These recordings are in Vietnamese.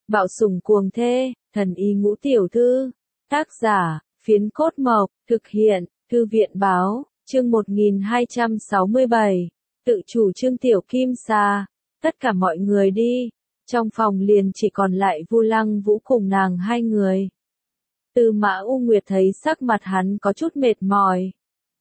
Bạo sủng cuồng thê, thần y ngũ tiểu thư. Tác giả, Phiến Cốt Mộc, thực hiện, Thư viện báo, chương 1267. Tự chủ Trương Tiểu Kim Sa. Tất cả mọi người đi. Trong phòng liền chỉ còn lại Vu Lăng Vũ cùng nàng hai người. Tư Mã U Nguyệt thấy sắc mặt hắn có chút mệt mỏi.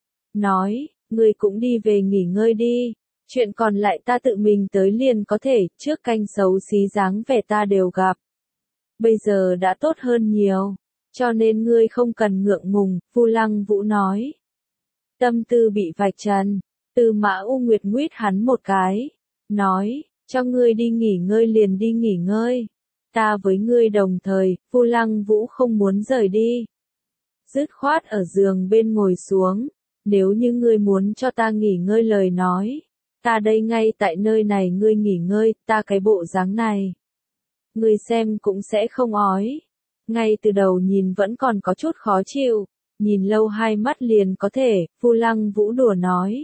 Nói, ngươi cũng đi về nghỉ ngơi đi. Chuyện còn lại ta tự mình tới liền có thể, trước canh xấu xí dáng vẻ ta đều gặp. Bây giờ đã tốt hơn nhiều, cho nên ngươi không cần ngượng ngùng, Vu Lăng Vũ nói. Tâm tư bị vạch trần, Tư Mã U Nguyệt nguyết hắn một cái, nói, cho ngươi đi nghỉ ngơi liền đi nghỉ ngơi. Ta với ngươi đồng thời, Vu Lăng Vũ không muốn rời đi. Dứt khoát ở giường bên ngồi xuống, nếu như ngươi muốn cho ta nghỉ ngơi lời nói. Ta đây ngay tại nơi này ngươi nghỉ ngơi, ta cái bộ dáng này. Ngươi xem cũng sẽ không ói. Ngay từ đầu nhìn vẫn còn có chút khó chịu, nhìn lâu hai mắt liền có thể, Vu Lăng Vũ đùa nói.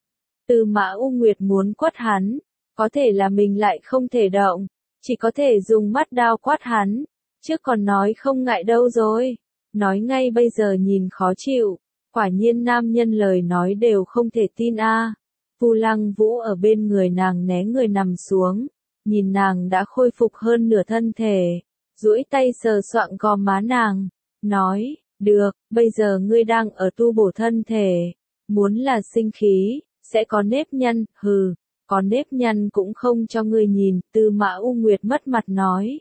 Tư Mã U Nguyệt muốn quất hắn, có thể là mình lại không thể động, chỉ có thể dùng mắt đao quát hắn, trước còn nói không ngại đâu rồi, nói ngay bây giờ nhìn khó chịu, quả nhiên nam nhân lời nói đều không thể tin a. Vu Lăng Vũ ở bên người nàng né người nằm xuống, nhìn nàng đã khôi phục hơn nửa thân thể, duỗi tay sờ soạng gò má nàng, nói, được, bây giờ ngươi đang ở tu bổ thân thể, muốn là sinh khí, sẽ có nếp nhăn, hừ, có nếp nhăn cũng không cho ngươi nhìn, Tư Mã U Nguyệt mất mặt nói.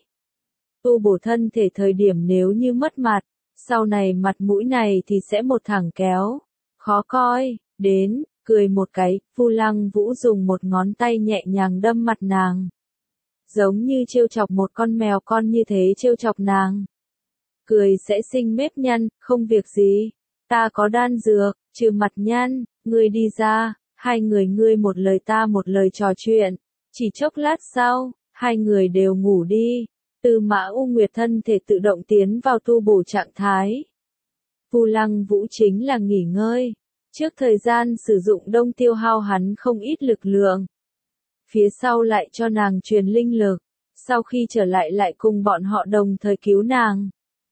Tu bổ thân thể thời điểm nếu như mất mặt, sau này mặt mũi này thì sẽ một thẳng kéo, khó coi, đến. Cười một cái, Vu Lăng Vũ dùng một ngón tay nhẹ nhàng đâm mặt nàng. Giống như trêu chọc một con mèo con như thế trêu chọc nàng. Cười sẽ sinh mép nhăn, không việc gì. Ta có đan dược, trừ mặt nhăn, ngươi đi ra, hai người ngươi một lời ta một lời trò chuyện. Chỉ chốc lát sau, hai người đều ngủ đi. Tư Mã U Nguyệt thân thể tự động tiến vào tu bổ trạng thái. Vu Lăng Vũ chính là nghỉ ngơi. Trước thời gian sử dụng đông tiêu hao hắn không ít lực lượng. Phía sau lại cho nàng truyền linh lực, sau khi trở lại lại cùng bọn họ đồng thời cứu nàng.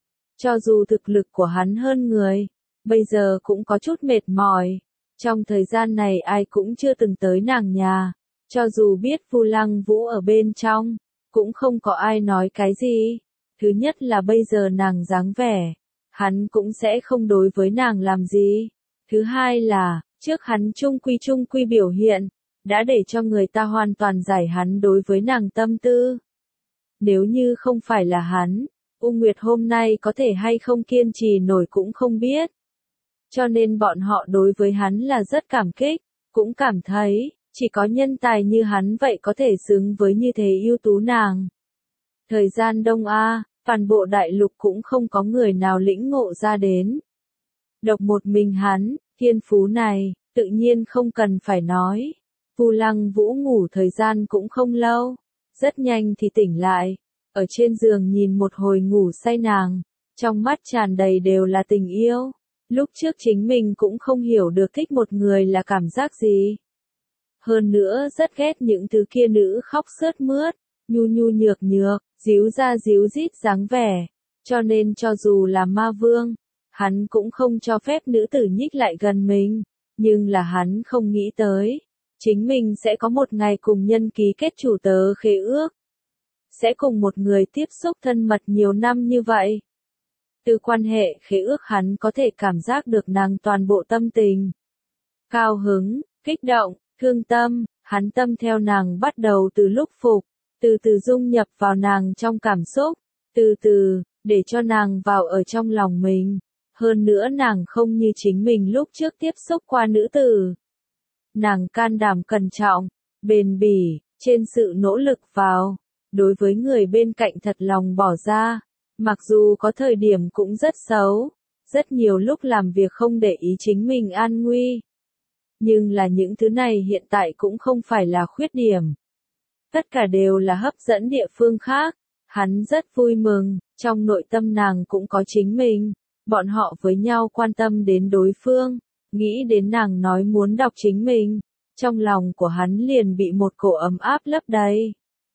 Cho dù thực lực của hắn hơn người, bây giờ cũng có chút mệt mỏi. Trong thời gian này ai cũng chưa từng tới nàng nhà, cho dù biết Vu Lăng Vũ ở bên trong, cũng không có ai nói cái gì. Thứ nhất là bây giờ nàng dáng vẻ, hắn cũng sẽ không đối với nàng làm gì. Thứ hai là, trước hắn trung quy biểu hiện, đã để cho người ta hoàn toàn giải hắn đối với nàng tâm tư. Nếu như không phải là hắn, U Nguyệt hôm nay có thể hay không kiên trì nổi cũng không biết. Cho nên bọn họ đối với hắn là rất cảm kích, cũng cảm thấy, chỉ có nhân tài như hắn vậy có thể xứng với như thế ưu tú nàng. Thời gian Đông A, toàn bộ đại lục cũng không có người nào lĩnh ngộ ra đến. Độc một mình hắn, thiên phú này, tự nhiên không cần phải nói. Vu Lăng Vũ ngủ thời gian cũng không lâu, rất nhanh thì tỉnh lại, ở trên giường nhìn một hồi ngủ say nàng, trong mắt tràn đầy đều là tình yêu. Lúc trước chính mình cũng không hiểu được thích một người là cảm giác gì. Hơn nữa rất ghét những thứ kia nữ khóc sướt mướt, nhu nhược, díu ra díu dít dáng vẻ, cho nên cho dù là ma vương, hắn cũng không cho phép nữ tử nhích lại gần mình, nhưng là hắn không nghĩ tới, chính mình sẽ có một ngày cùng nhân ký kết chủ tớ khế ước. Sẽ cùng một người tiếp xúc thân mật nhiều năm như vậy. Từ quan hệ khế ước hắn có thể cảm giác được nàng toàn bộ tâm tình. Cao hứng, kích động, thương tâm, hắn tâm theo nàng bắt đầu từ lúc phục, từ từ dung nhập vào nàng trong cảm xúc, từ từ, để cho nàng vào ở trong lòng mình. Hơn nữa nàng không như chính mình lúc trước tiếp xúc qua nữ tử. Nàng can đảm cẩn trọng, bền bỉ, trên sự nỗ lực vào, đối với người bên cạnh thật lòng bỏ ra, mặc dù có thời điểm cũng rất xấu, rất nhiều lúc làm việc không để ý chính mình an nguy. Nhưng là những thứ này hiện tại cũng không phải là khuyết điểm. Tất cả đều là hấp dẫn địa phương khác, hắn rất vui mừng, trong nội tâm nàng cũng có chính mình. Bọn họ với nhau quan tâm đến đối phương, nghĩ đến nàng nói muốn đọc chính mình, trong lòng của hắn liền bị một cổ ấm áp lấp đầy.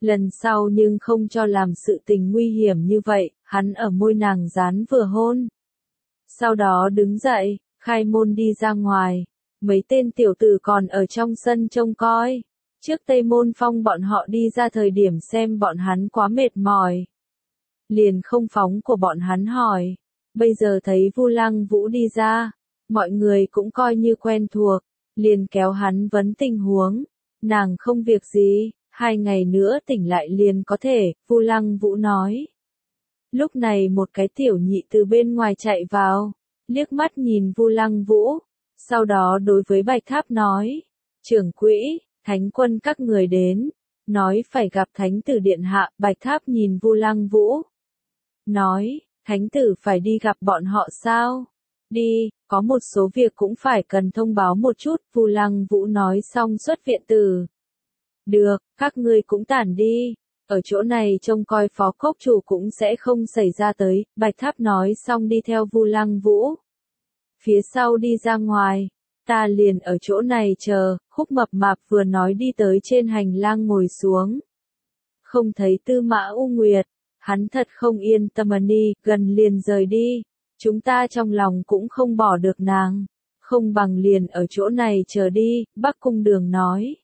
Lần sau nhưng không cho làm sự tình nguy hiểm như vậy, hắn ở môi nàng dán vừa hôn. Sau đó đứng dậy, khai môn đi ra ngoài. Mấy tên tiểu tử còn ở trong sân trông coi. Trước Tây Môn Phong bọn họ đi ra thời điểm xem bọn hắn quá mệt mỏi. Liền không phóng của bọn hắn hỏi. Bây giờ thấy Vu Lăng Vũ đi ra, mọi người cũng coi như quen thuộc, liền kéo hắn vấn tình huống. Nàng không việc gì, 2 ngày nữa tỉnh lại liền có thể, Vu Lăng Vũ nói. Lúc này một cái tiểu nhị từ bên ngoài chạy vào, liếc mắt nhìn Vu Lăng Vũ, sau đó đối với Bạch Tháp nói, trưởng quỹ, thánh quân các người đến, nói phải gặp thánh tử điện hạ. Bạch Tháp nhìn Vu Lăng Vũ, nói, thánh tử phải đi gặp bọn họ sao? Đi, có một số việc cũng phải cần thông báo một chút. Vu Lăng Vũ nói xong xuất viện tử. Được, các ngươi cũng tản đi. Ở chỗ này trông coi phó cốc chủ cũng sẽ không xảy ra tới. Bạch Tháp nói xong đi theo Vu Lăng Vũ. Phía sau đi ra ngoài. Ta liền ở chỗ này chờ. Khúc Mập Mạp vừa nói đi tới trên hành lang ngồi xuống. Không thấy Tư Mã U Nguyệt. Hắn thật không yên tâm gần liền rời đi. Chúng ta trong lòng cũng không bỏ được nàng. Không bằng liền ở chỗ này chờ đi. Bắc Cung Đường nói.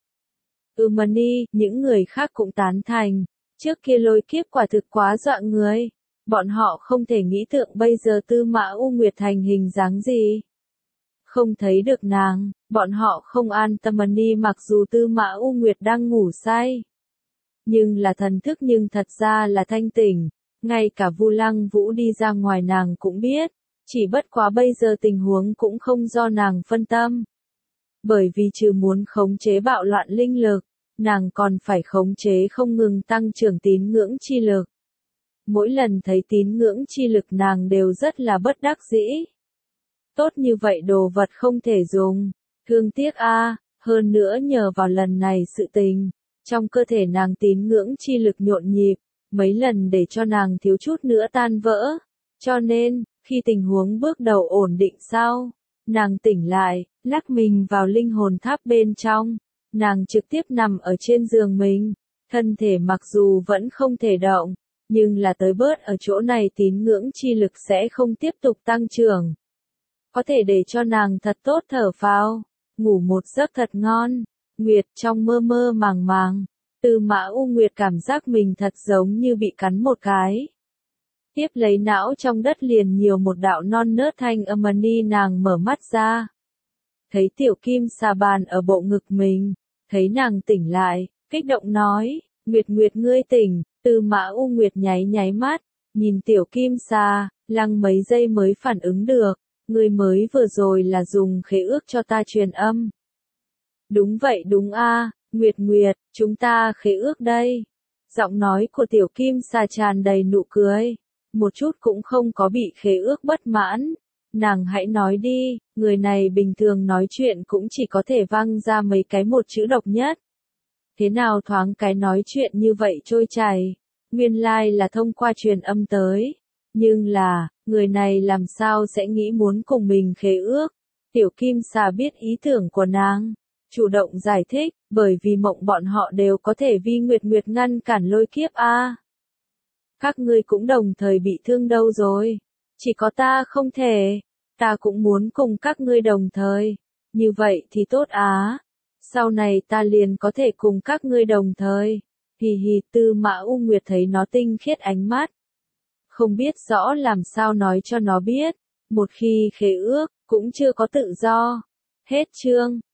Những người khác cũng tán thành. Trước kia lôi kiếp quả thực quá dọa người. Bọn họ không thể nghĩ tượng bây giờ Tư Mã U Nguyệt thành hình dáng gì. Không thấy được nàng, bọn họ không an tâm mặc dù Tư Mã U Nguyệt đang ngủ say. Nhưng là thần thức nhưng thật ra là thanh tỉnh. Ngay cả Vu Lăng Vũ đi ra ngoài nàng cũng biết. Chỉ bất quá bây giờ tình huống cũng không do nàng phân tâm. Bởi vì trừ muốn khống chế bạo loạn linh lực, nàng còn phải khống chế không ngừng tăng trưởng tín ngưỡng chi lực. Mỗi lần thấy tín ngưỡng chi lực nàng đều rất là bất đắc dĩ. Tốt như vậy đồ vật không thể dùng, thương tiếc a. Hơn nữa nhờ vào lần này sự tình, trong cơ thể nàng tín ngưỡng chi lực nhộn nhịp, mấy lần để cho nàng thiếu chút nữa tan vỡ. Cho nên, khi tình huống bước đầu ổn định sau, nàng tỉnh lại, lắc mình vào linh hồn tháp bên trong, nàng trực tiếp nằm ở trên giường mình, thân thể mặc dù vẫn không thể động, nhưng là tới bớt ở chỗ này tín ngưỡng chi lực sẽ không tiếp tục tăng trưởng. Có thể để cho nàng thật tốt thở phào, ngủ một giấc thật ngon. Nguyệt trong mơ mơ màng màng, Tư Mã U Nguyệt cảm giác mình thật giống như bị cắn một cái. Tiếp lấy não trong đất liền nhiều một đạo non nớt thanh âm nàng mở mắt ra. Thấy tiểu kim xà bàn ở bộ ngực mình, thấy nàng tỉnh lại, kích động nói, Nguyệt Nguyệt ngươi tỉnh. Tư Mã U Nguyệt nháy nháy mắt, nhìn tiểu kim xà, lăng mấy giây mới phản ứng được, ngươi mới vừa rồi là dùng khế ước cho ta truyền âm. Đúng vậy đúng a, Nguyệt Nguyệt, chúng ta khế ước đây. Giọng nói của tiểu kim xà tràn đầy nụ cười, một chút cũng không có bị khế ước bất mãn. Nàng hãy nói đi, người này bình thường nói chuyện cũng chỉ có thể vang ra mấy cái một chữ độc nhất. Thế nào thoáng cái nói chuyện như vậy trôi chảy, nguyên lai là thông qua truyền âm tới. Nhưng là, người này làm sao sẽ nghĩ muốn cùng mình khế ước? Tiểu kim xà biết ý tưởng của nàng, chủ động giải thích, bởi vì mộng bọn họ đều có thể vi Nguyệt Nguyệt ngăn cản lôi kiếp a. Các ngươi cũng đồng thời bị thương đâu rồi, chỉ có ta không thể, ta cũng muốn cùng các ngươi đồng thời, như vậy thì tốt á. Sau này ta liền có thể cùng các ngươi đồng thời. Hì hì, Tư Mã U Nguyệt thấy nó tinh khiết ánh mắt. Không biết rõ làm sao nói cho nó biết. Một khi khế ước, cũng chưa có tự do. Hết chương.